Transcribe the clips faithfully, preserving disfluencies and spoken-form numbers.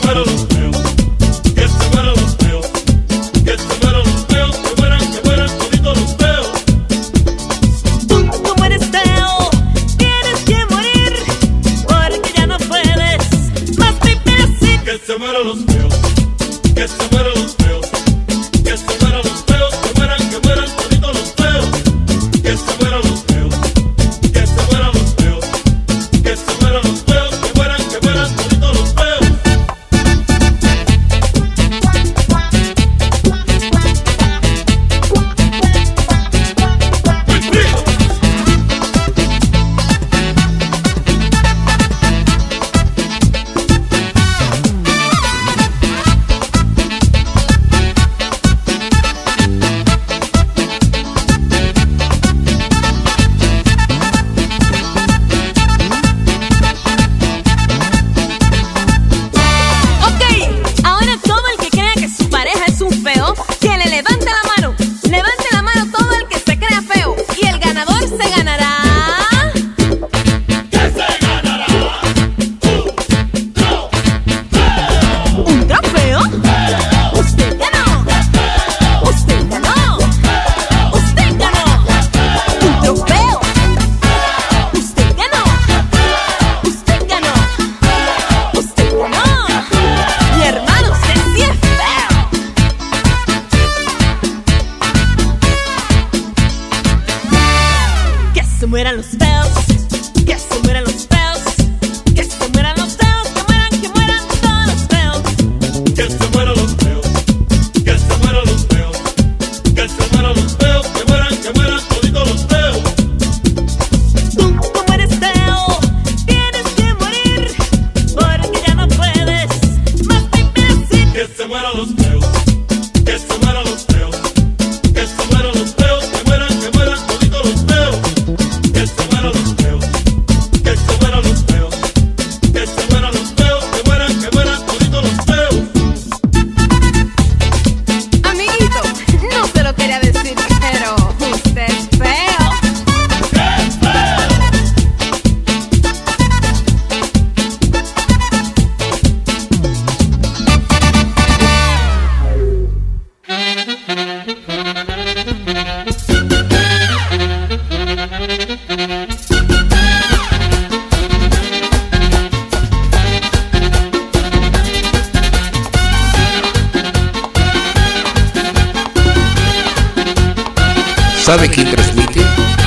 ¿Sabe quién transmite?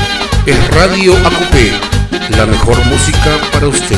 Es Radio A Q P, la mejor música para usted.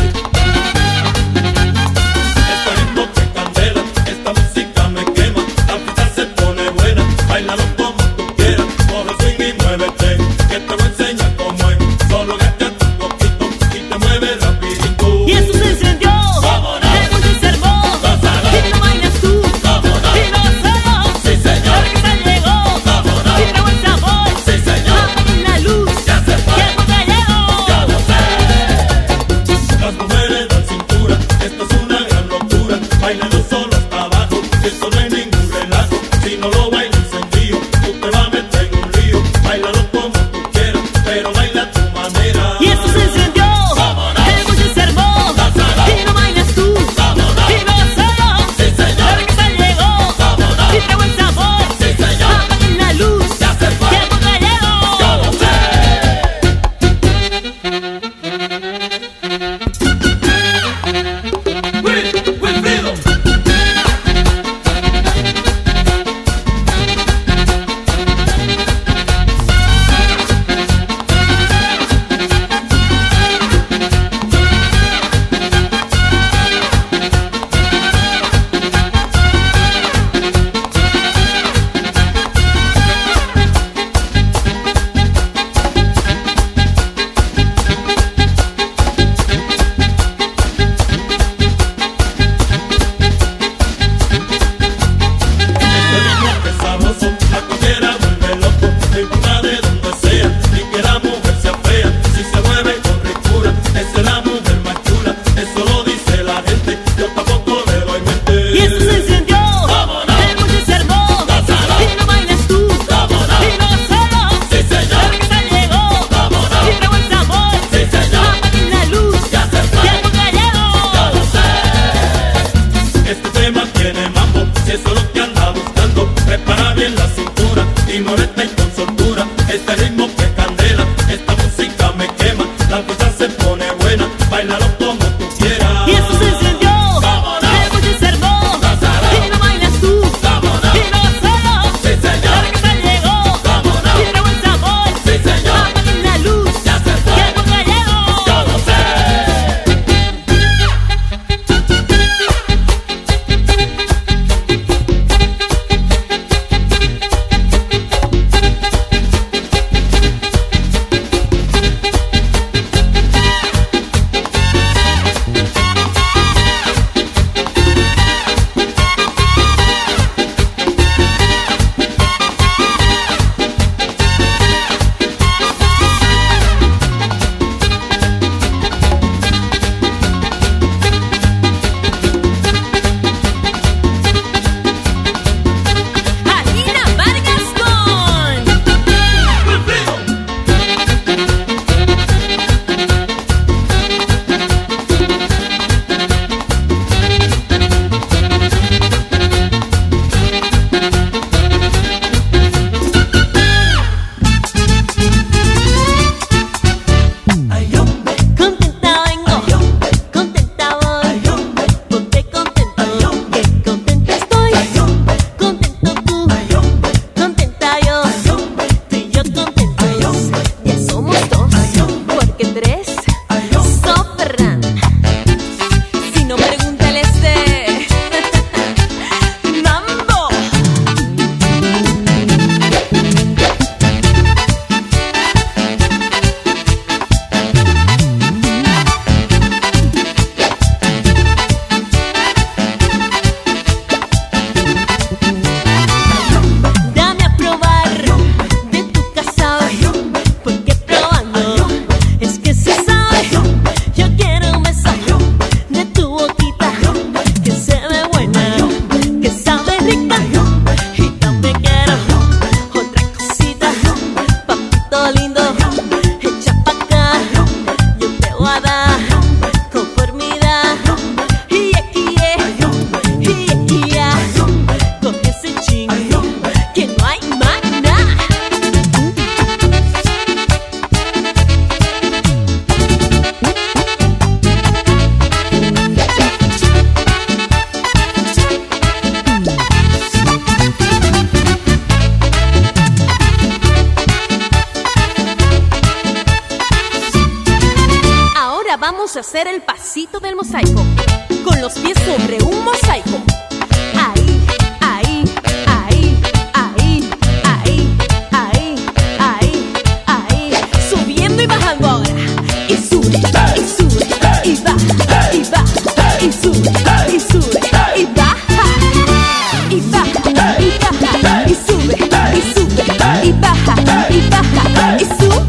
a hacer el pasito del mosaico, con los pies sobre un mosaico. Ahí, ahí, ahí, ahí, ahí, ahí, ahí, ahí. Subiendo y bajando ahora. Y sube, y sube, y baja, y baja, y sube, y sube, y baja, y baja, y baja, y sube, y sube, y baja, y baja, y sube.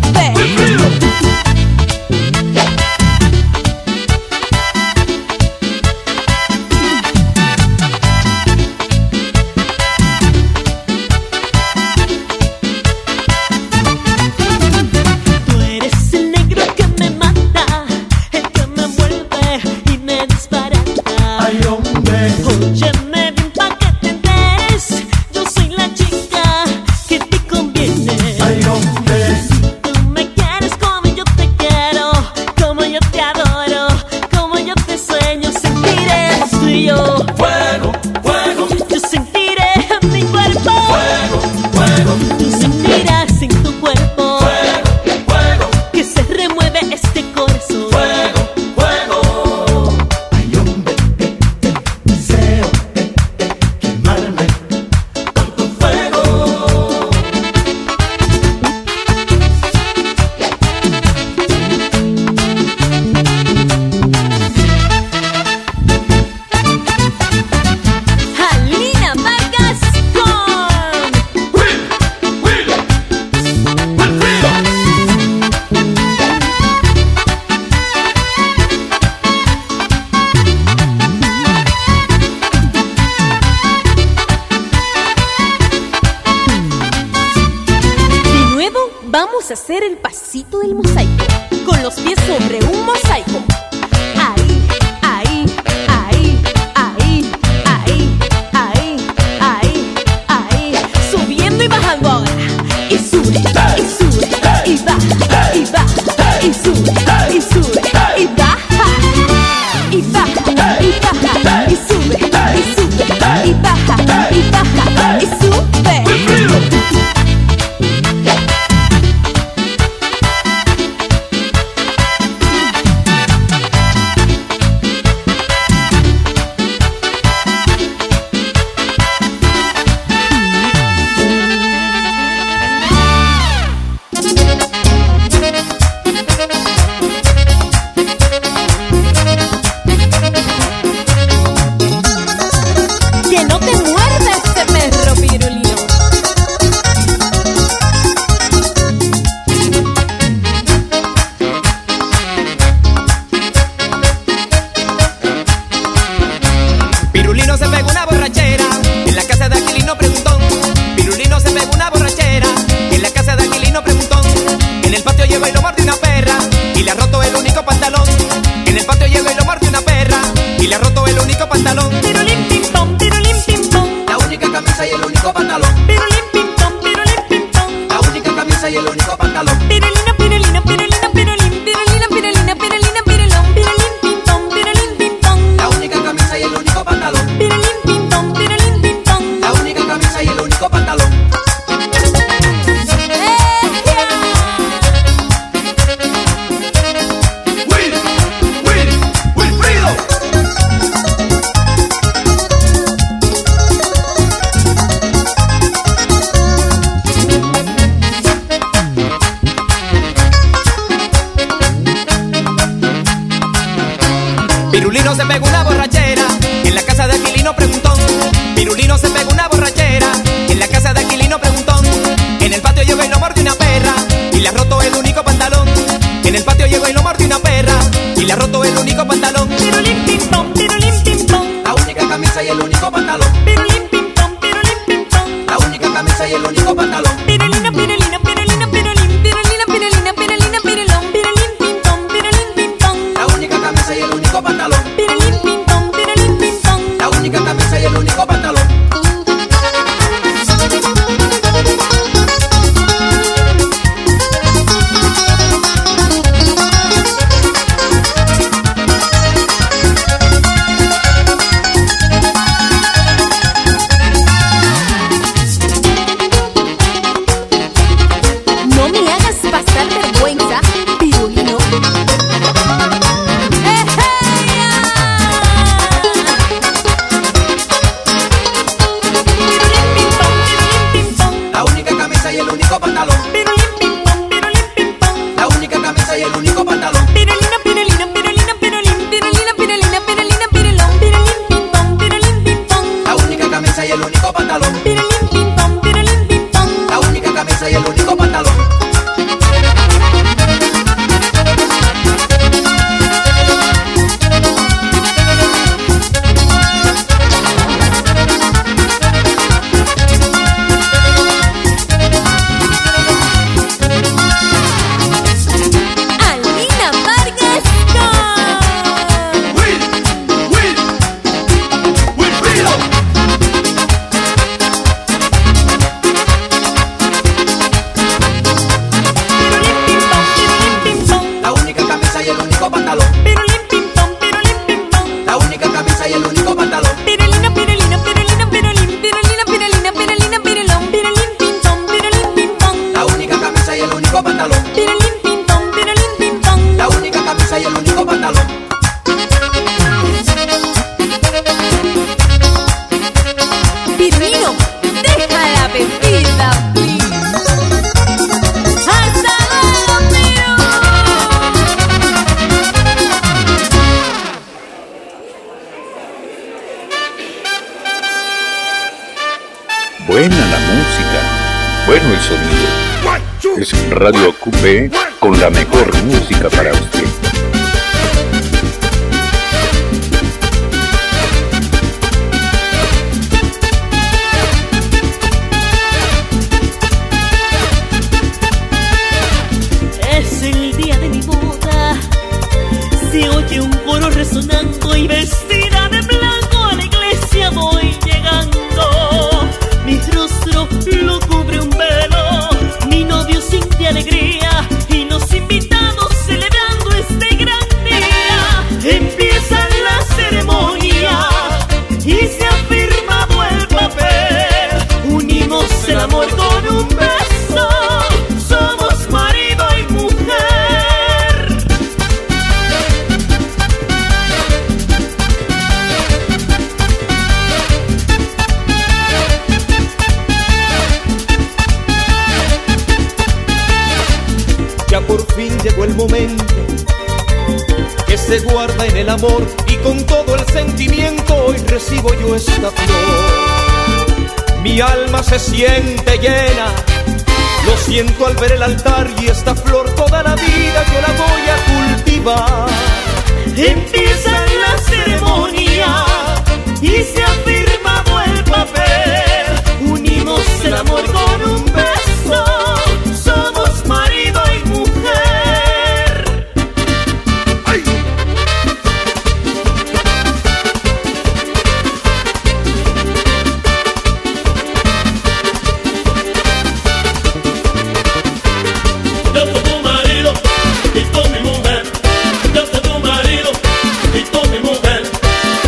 Vamos a hacer el pasito del mosaico, con los pies sobre un mosaico. Ahí, ahí, ahí, ahí, ahí, ahí, ahí, ahí. Subiendo y bajando ahora. Y sube, y sube, y baja, y baja, y sube, y sube, y baja, y baja, y baja, y sube, y sube, y baja, y baja, y sube. Pirulino se pegó una borrachera en la casa de Aquilino Preguntón. Pirulino se pegó una borrachera en la casa de Aquilino Preguntón. En el patio llegó y lo mordió una perra y le ha roto el único pantalón. En el patio llegó y lo mordió una perra y le ha roto el único pantalón. Pirulín pim pom, pirulín pim pom, la única camisa y el único pantalón. Pirulín pim pom, pirulín pim pom, la única camisa y el único pantalón. Pirulina, pirulina, pirulina, pirulín, pirulina, pirulina, pirulina, pirulón, pirulín pim pom, pirulín pim pom, la única camisa y el único pantalón. Pirulín pim pom, pirulín pim pom, la única camisa y el único pantalón. y el único pantalón. Pirulina, pirulina, pirulina, pirulín, pirulina, pirulina, pirulina, pirulón, pirulín, pintón, pirulín, pintón. La única camisa y el único pantalón. Pirulín, pintón, pirulín, pintón. La única camisa y el único pantalón. Pirulino, deja la pepita, please. ¡Hasta luego, Piru! Buena la música, bueno el sonido. Es Radio Acupé con la mejor música para usted. Es el día de mi boda, se oye un coro resonando y vestida de blanco a la iglesia voy llegando. Mi rostro lo cubre un velo, mi novio siente alegría y los invitados celebrando este gran día. Empieza la ceremonia y se ha firmado el papel. Unimos el amor con un beso, somos marido y mujer. Ya por fin llegó el momento que se guarda en el amor y con todo el sentimiento hoy recibo yo esta flor. Mi alma se siente llena, lo siento al ver el altar y esta flor toda la vida yo la voy a cultivar. Empieza la ceremonia y se ha firmado el papel. Unimos el amor con un beso, somos marido y mujer. Yo soy tu marido y tú mi mujer. Yo soy tu marido y tú mi mujer.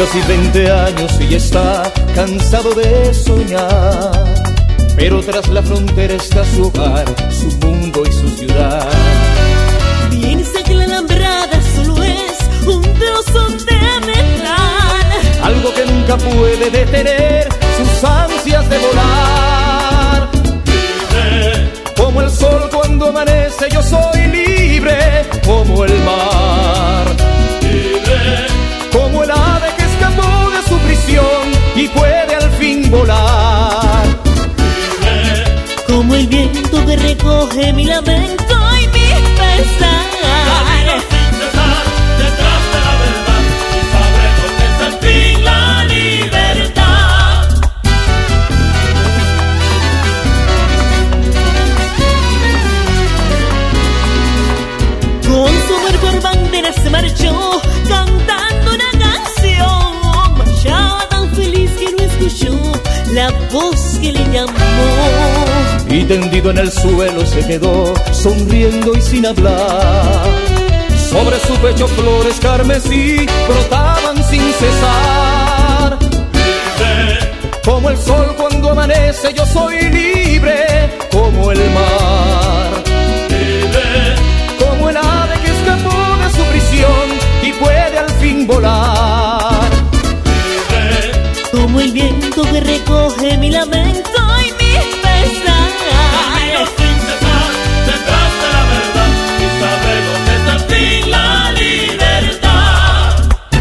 casi veinte años y ya está cansado de soñar, pero tras la frontera está su hogar, su mundo y su ciudad. Piensa que la alambrada solo es un trozo de metal, algo que nunca puede detener sus ansias de volar. Libre. Como el sol cuando amanece, yo soy libre como el mar. Libre. Como el ave que escapó de su prisión y puede al fin volar. Libre. Como el viento que recoge mi lamento y mi pesar. Camino sin cesar detrás de la verdad y sabremos que es al fin la libertad. Con su amor por bandera se marchó cantando una canción. Marchaba tan feliz que no escuchó la voz que le llamó. Y tendido en el suelo se quedó, sonriendo y sin hablar. Sobre su pecho flores carmesí brotaban sin cesar. Libre. Como el sol cuando amanece, yo soy libre como el mar. Libre. Como el ave que escapó de su prisión y puede al fin volar. Libre. Como el viento que recoge mi lamento y mi pesar. Camino sin cesar detrás de la verdad y sabremos que es al fin la libertad.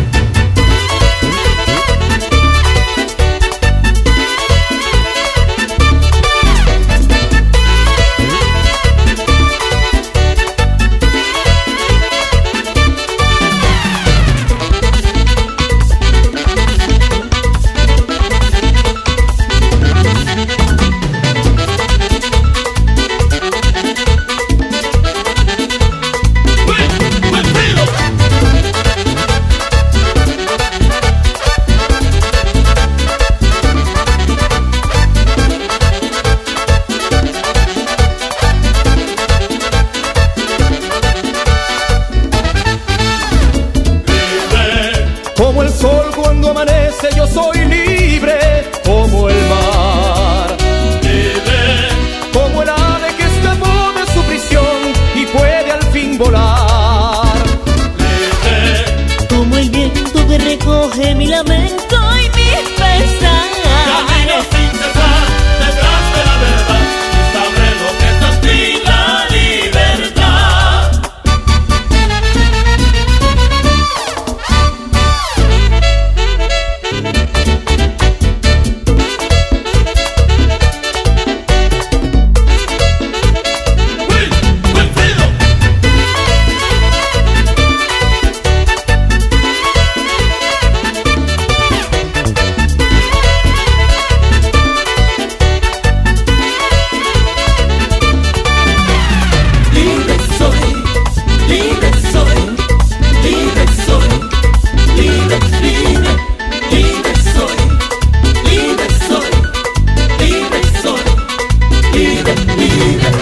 Como el sol cuando amanece, yo soy libre como el mar. Libre. Como el ave que escapó de su prisión y puede al fin volar. Libre. Como el viento que recoge mi lamento y mi pesar. Camino sin cesar detrás de la verdad y sabremos que es al fin la libertad. Wilfrido. Libre soy, libre soy, libre soy, libre, libre, libre soy, libre soy, libre soy, libre, libre.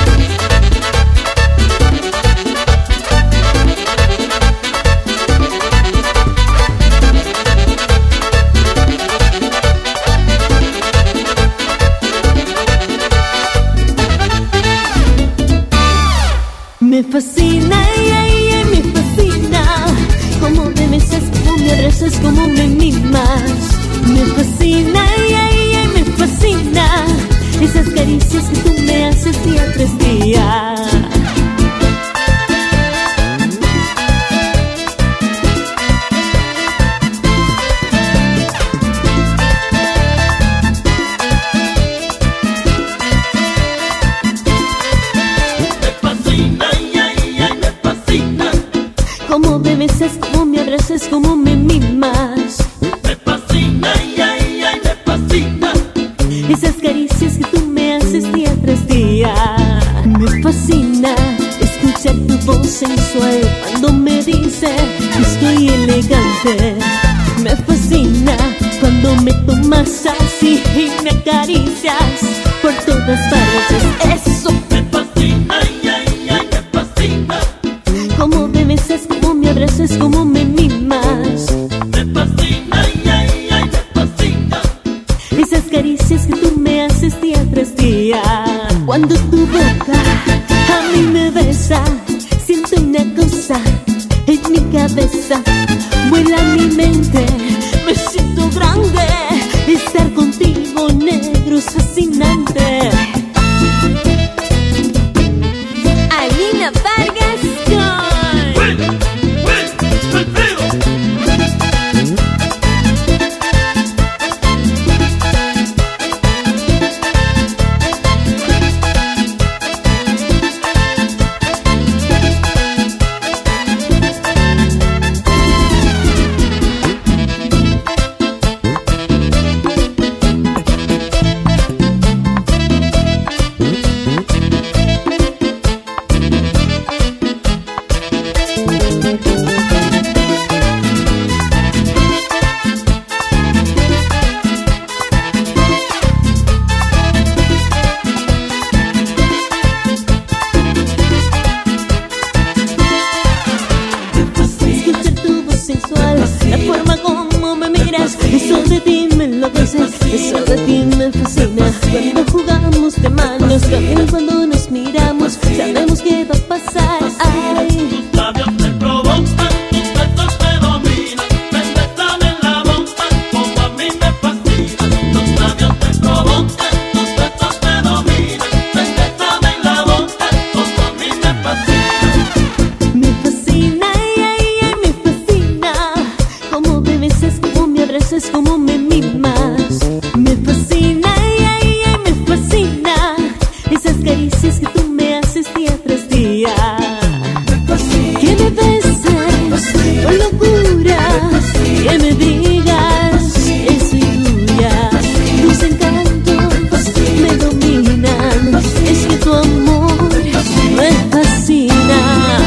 Me fascina, ay, ay, ay, me fascina. Como me besas, como me abrazas, como me mimas. Me fascina, ay, ay, ay, me fascina. Esas caricias que tú me haces día tras día. Me fascina, ay, ay, ay, me fascina. Como me besas, como me abrazas, como me mimas. Me fascina, ay, ay, ay, me fascina. Esas caricias que tú me haces día tras día. Me fascina escuchar tu voz sensual cuando me dice que estoy elegante. Me fascina cuando me tomas así y me acaricias por todas partes. Eso Me fascina, ay, ay, ay, me fascina. como me besas, como me abrazas, como me mimas. Me fascina, caricias que tú me haces día tras día. Cuando tu boca a mí me besa, siento una cosa en mi cabeza, vuela mi mente, me siento grande. Estar contigo, negro, es fascinante. Alina Vargas con Will, Will, Wilfredo. La forma como me miras, eso de ti me enloquece, eso de ti me fascina. Cuando jugamos de manos, también cuando nos miramos, sabemos que va a pasar. Ay, tus labios me provocan, tus besos me dominan, me besan en la boca como a mí me fascinan. Tus labios me provocan, tus besos me dominan, me besan en la boca como a mí me fascinan. me fascina, ay, ay, ay, me fascina. Como me besas, como me abrazas, como me mimas. Me fascina, ay, ay, ay, me fascina. Esas caricias que tú me haces día tras día. Que me beses con locura, que me digas que soy tuya. Tus encantos me dominan, es que tu amor me fascina.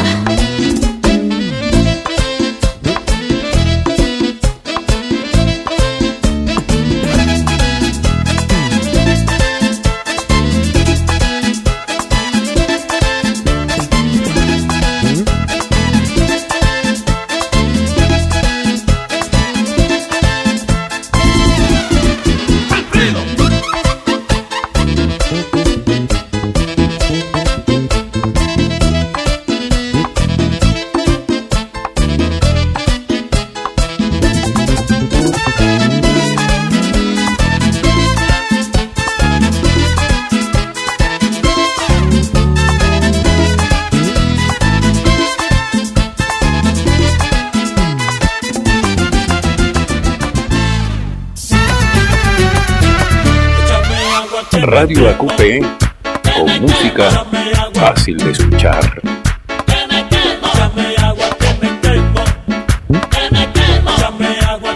Radio A Q P, con música fácil de escuchar. Échame agua que me quemo, que me quemo. Échame agua,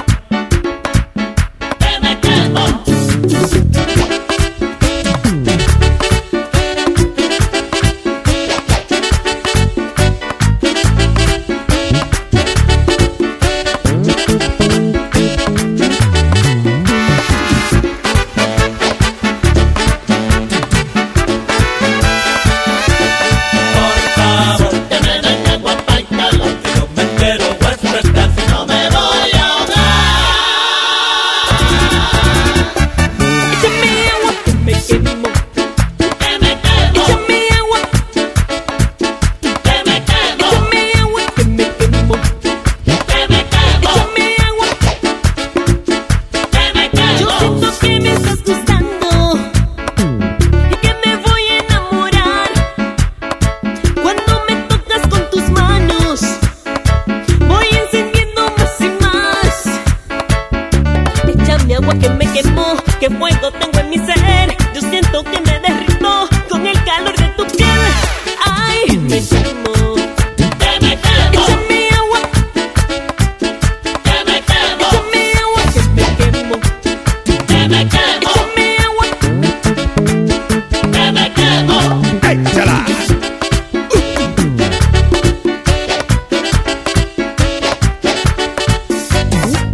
que me quemo. Que fuego tengo en mi ser, yo siento que me derrito con el calor de tu piel. Ay, me quemo, Que me quemo, échame agua, que me quemo, échame agua, que me quemo, que me quemo, échame agua, que me quemo. ¡Échala!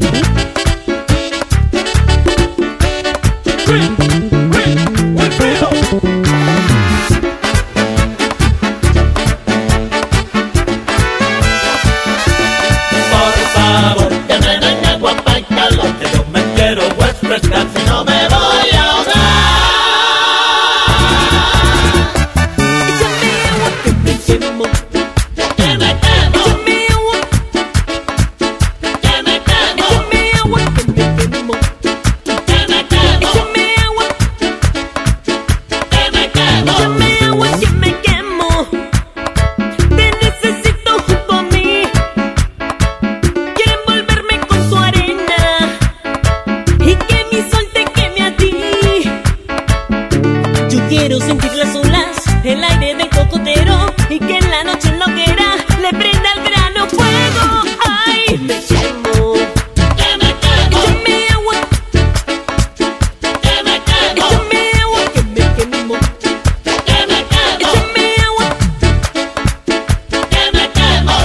Will, Will, Wilfredo. sentir las olas, el aire del cocotero y que en la noche en la hoguera le prenda el grano fuego. Ay, me quemo, que me quemo, échame agua, que me quemo, échame agua, que me quemo, que me quemo, échame agua. que me quemo.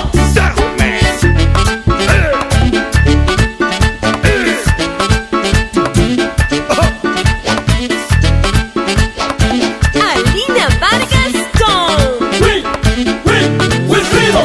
Alina Vargas con Win, win, Wilfrido.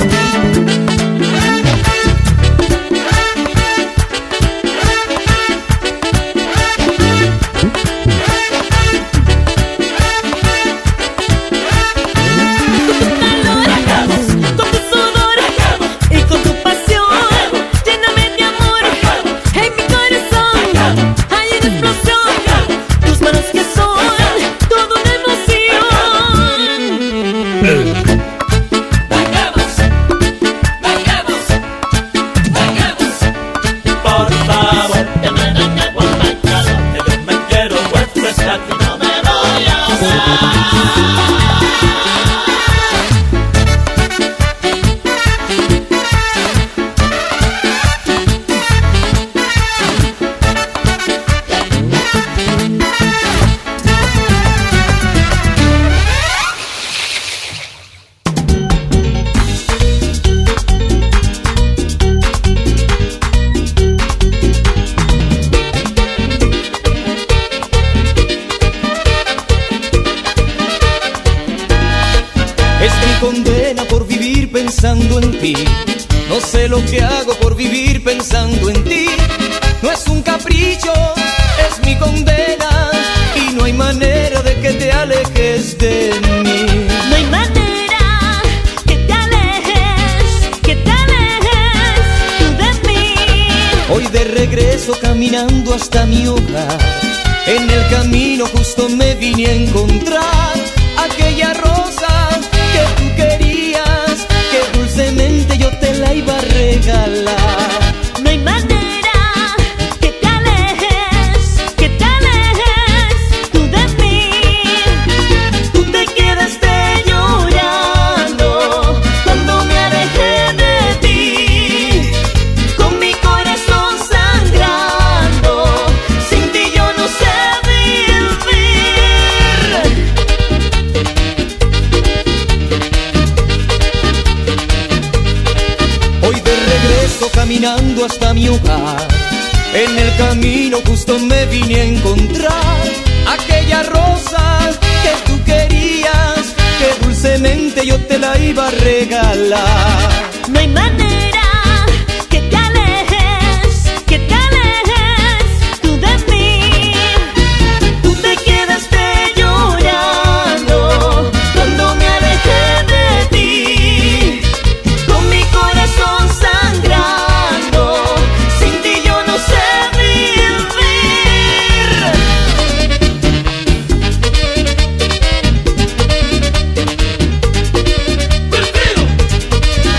Con tu sudor y con tu pasión, lléname de amor. En mi corazón hay una explosión. Tus manos que son toda una emoción. Bailemos, bailemos, bailemos. Por favor, que me den agua para calor, que yo me quiero refrescar y no me voy a ahogar. Es mi condena por vivir pensando en ti. No sé lo que hago por vivir pensando en ti. No es un capricho, es mi condena. Y no hay manera de que te alejes de mí. No hay manera que te alejes, que te alejes tú de mí. Hoy de regreso caminando hasta mi hogar, en el camino justo me vine a encontrar aquella rosa que tú querías, que dulcemente yo te la iba a regalar. No hay manera que te alejes, que te alejes tú de mí. Tú te quedaste llorando cuando me alejé de ti. Con mi corazón sangrando, sin ti yo no sé vivir. Hoy de regreso caminando hasta mi hogar, en el camino justo me vine a encontrar aquella rosa que tú querías, que dulcemente yo te la iba a regalar. No hay manera que te alejes, que te alejes tú de mí. Tú te quedaste llorando cuando me alejé de ti. Con mi corazón sangrando, sin ti yo no sé vivir. Wilfrido.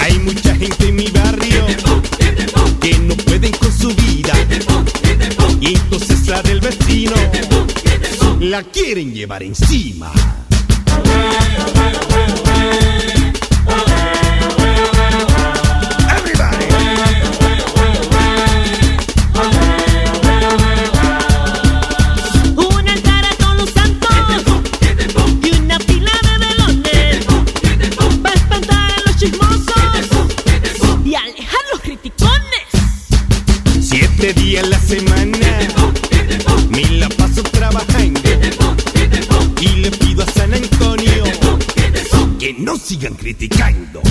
Hay mucha gente en mi barrio que no pueden con su vida, y entonces la del vecino la quieren llevar encima. Siete días a la semana me la paso trabajando, y le pido a San Antonio que no sigan criticando.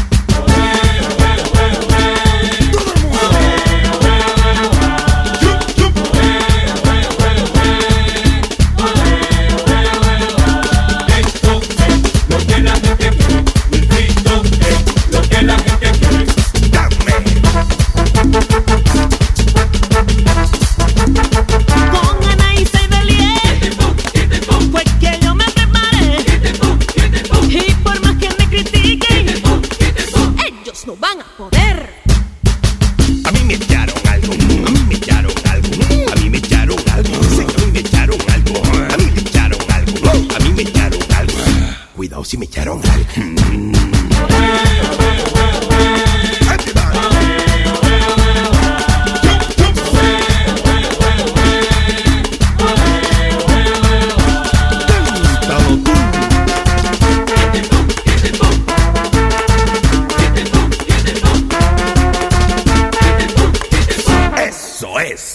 Si me echaron algo. Eso es.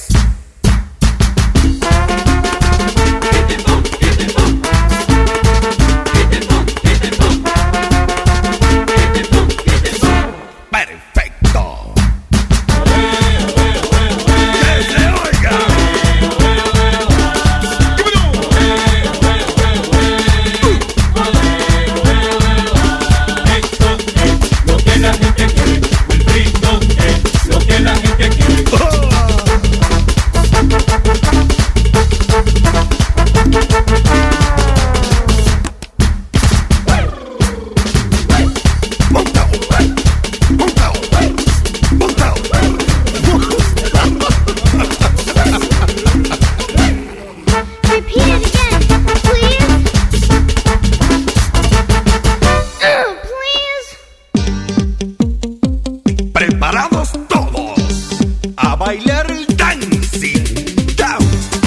Preparados todos a bailar el Dancing Down.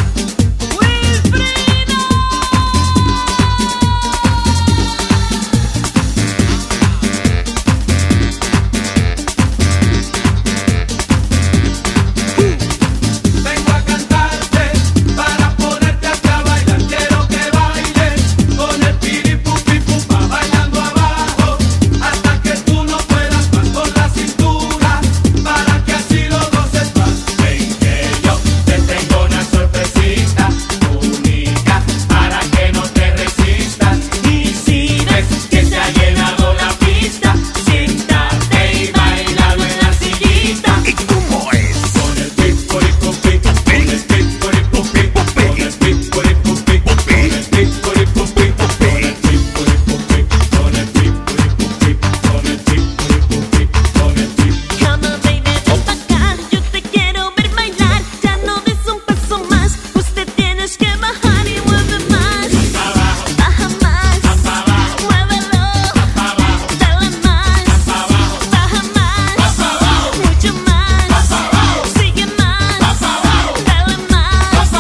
Vengo a cantarte para ponerte acá a bailar. Quiero que bailes con el piripupipupa bailando abajo hasta que tú no puedas más con la cintura, para que así lo goces más. Ven que yo te tengo una sorpresita única para que no te resistas. Y si ves que se ha llenado la pista, siéntate y bailalo en la sillita. ¿Y cómo es? Con el pipuripupi, con el pipuripupi, con el pipuripupi, con el pipuripupi, con el pipuripupi, con el pipuripupi, con el pipuripupi, con el pipuripupi. Come on, baby, ven pa' acá, yo te quiero ver bailar. Ya no des un paso más, usted tienes que bajar y mueve más. Baja más, muévelo, dale más, baja más, mucho más, sigue más, dale más.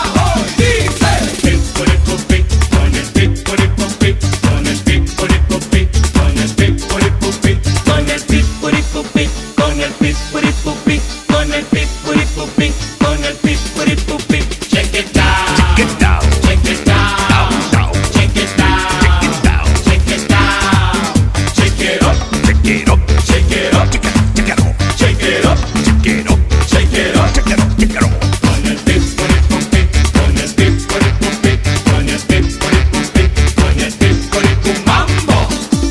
Pipuripupi, con el pipuripupi, con el pipuripupi, con el pipuripupi, con el pipuripupi, con el pipuripupi, con el pipuripupi, con el pipuripupi. Check it out, Check it out. check it out, Down, down. check it out, Check it out. check it out, check it up, Check it up. check it up, Check it, check it up. check it up, Check it up. check it up. Check it up. Check it up. Con el pipuripupi, con el pipuripupi, con el pipuripupi, con el pipuripu mambo.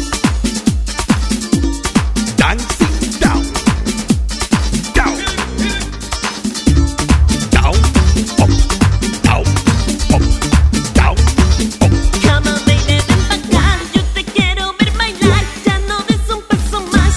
Dancing down. Down. Down. Up. Down. Up. Down. Up. Come on, baby, ven pa' acá, yo te quiero ver bailar. Ya no des un paso más,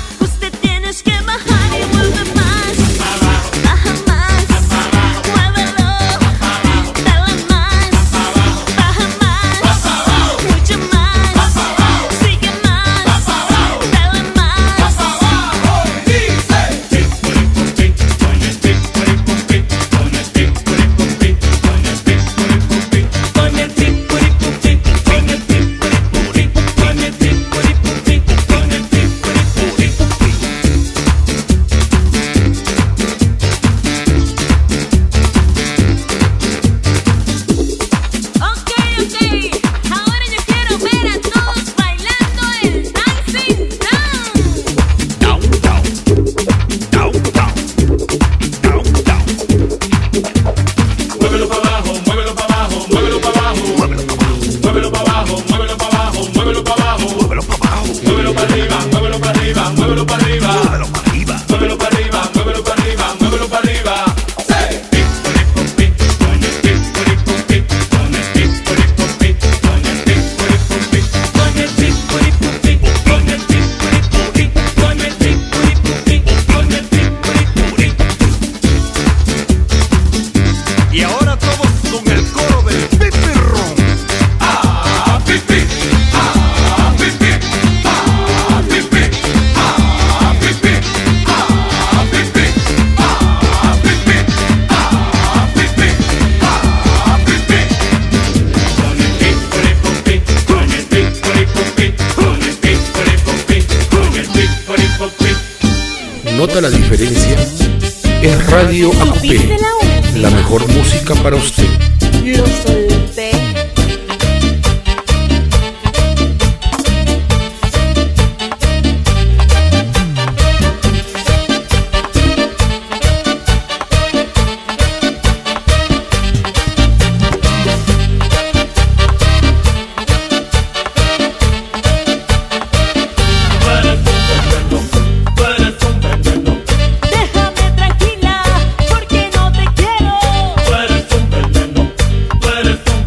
muévelo para arriba, muévelo para arriba, muévelo para arriba, muévelo para arriba, muévelo para arriba, muévelo para arriba. Y ahora todos con el coro del pipirrón. Ah, pipi, ah, pipi, ah, pipi, ah, pipi, ah, pipi, ah, pipi, ah, pipi, ah, pipi. Con el pipiripopi, con el pipiripopi, con el pipiripopi, con el pipiripopi. ¿Nota la diferencia? Es Radio A Q P, la mejor música para usted. Lo solté. Déjame tranquila, porque no te quiero. Tú eres un veneno, tú eres un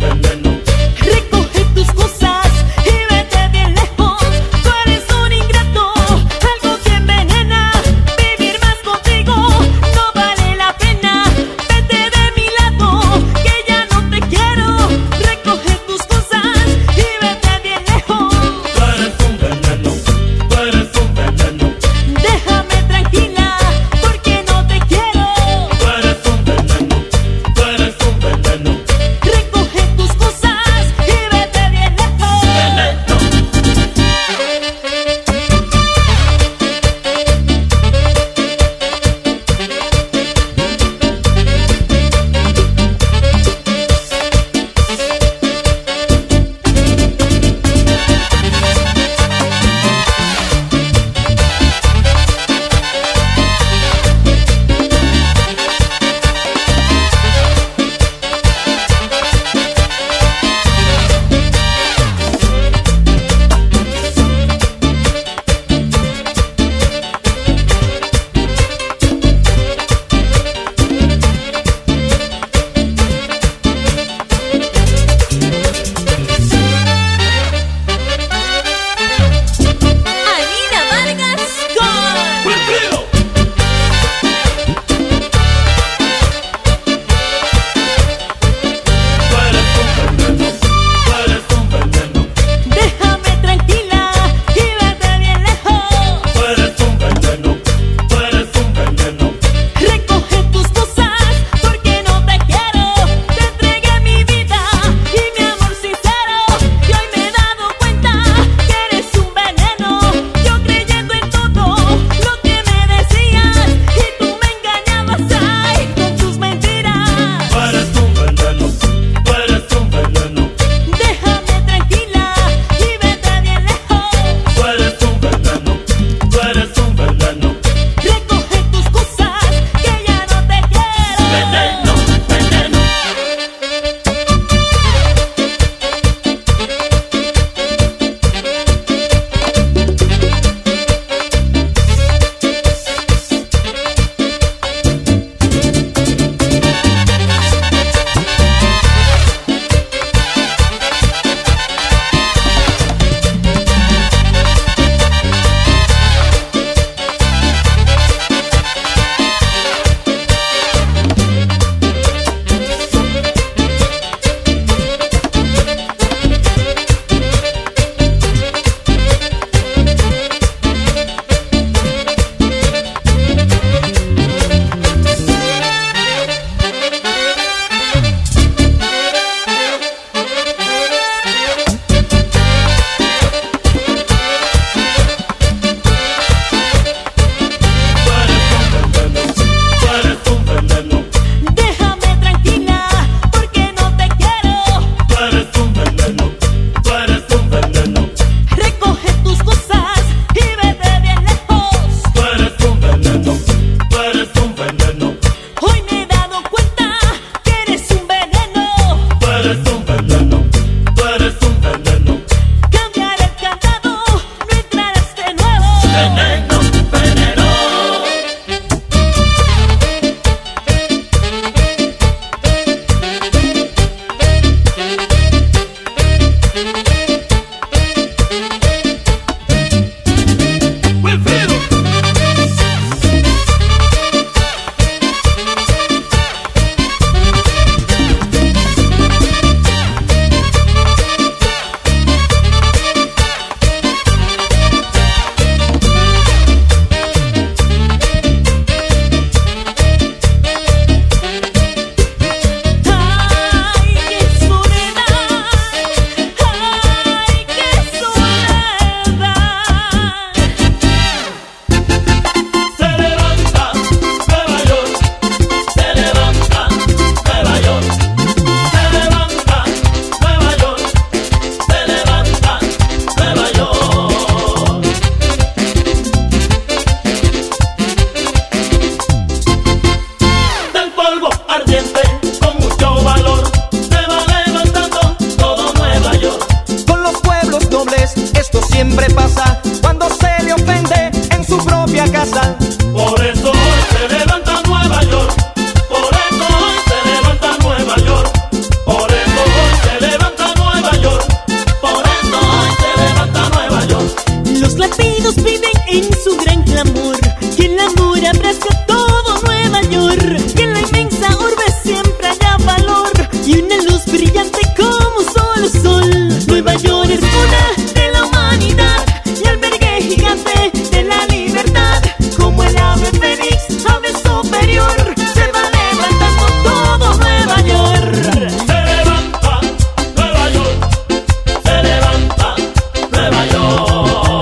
casa. Por eso hoy se levanta Nueva York. Por eso hoy se levanta Nueva York. Por eso hoy se levanta Nueva York. Por eso hoy se levanta Nueva York. Los latinos viven en su gran clamor, que el amor abraza todo Nueva York, que en la inmensa urbe siempre haya valor y una luz brillante como solo sol. Nueva York es cuna de la humanidad y albergue gigante de la libertad. Como el ave fénix, ave superior, se va levantando todo Nueva York. Se levanta Nueva York. Se levanta Nueva York.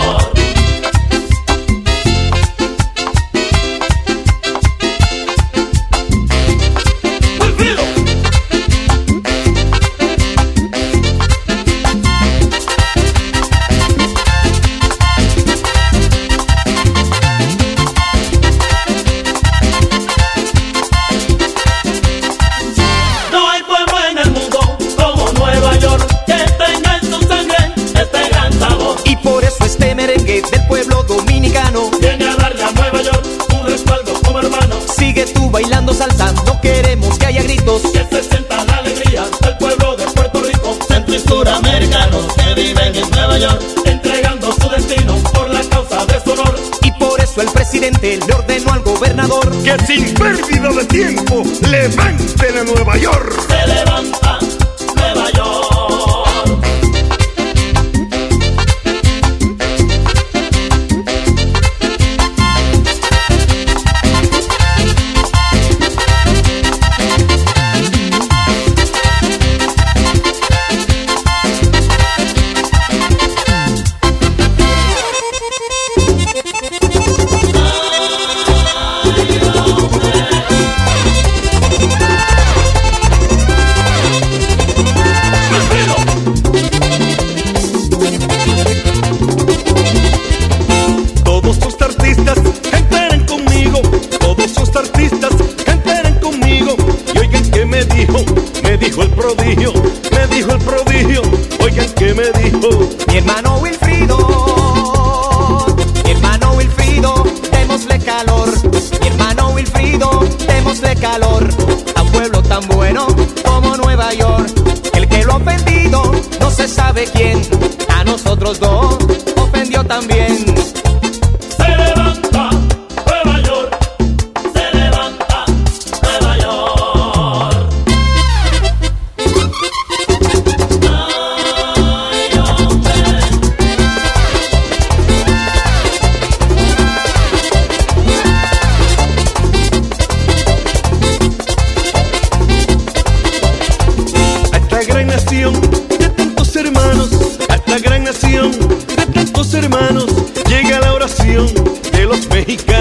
Wilfrido. No hay pueblo en el mundo como Nueva York que tenga en su sangre este gran sabor. Y por eso este merengue del pueblo dominicano Viene a darle a Nueva York un respaldo como hermano. sigue tú bailando salsa. No queremos que haya gritos. Que se sienta la alegría del pueblo de Puerto Rico. Centro y suramericanos que viven en Nueva York, entregando su destino por la causa de su honor. Y por eso el presidente le ordenó al gobernador Que sin pérdida de tiempo levanten a Nueva York. Se levanta Nueva York. Todos sus artistas enteren conmigo, todos sus artistas enteren conmigo. Y oigan que me dijo, me dijo el prodigio, me dijo el prodigio. Oigan que me dijo. mi hermano Wilfrido, mi hermano Wilfrido, démosle calor. Mi hermano Wilfrido, démosle calor a un pueblo tan bueno como Nueva York. El que lo ha ofendido no se sabe quién, a nosotros dos ofendió también. Se levanta Nueva York. Se levanta Nueva York. Ay, hombre. A esta gran nación de tantos hermanos, a esta gran nación de tantos hermanos, llega la oración de los mexicanos.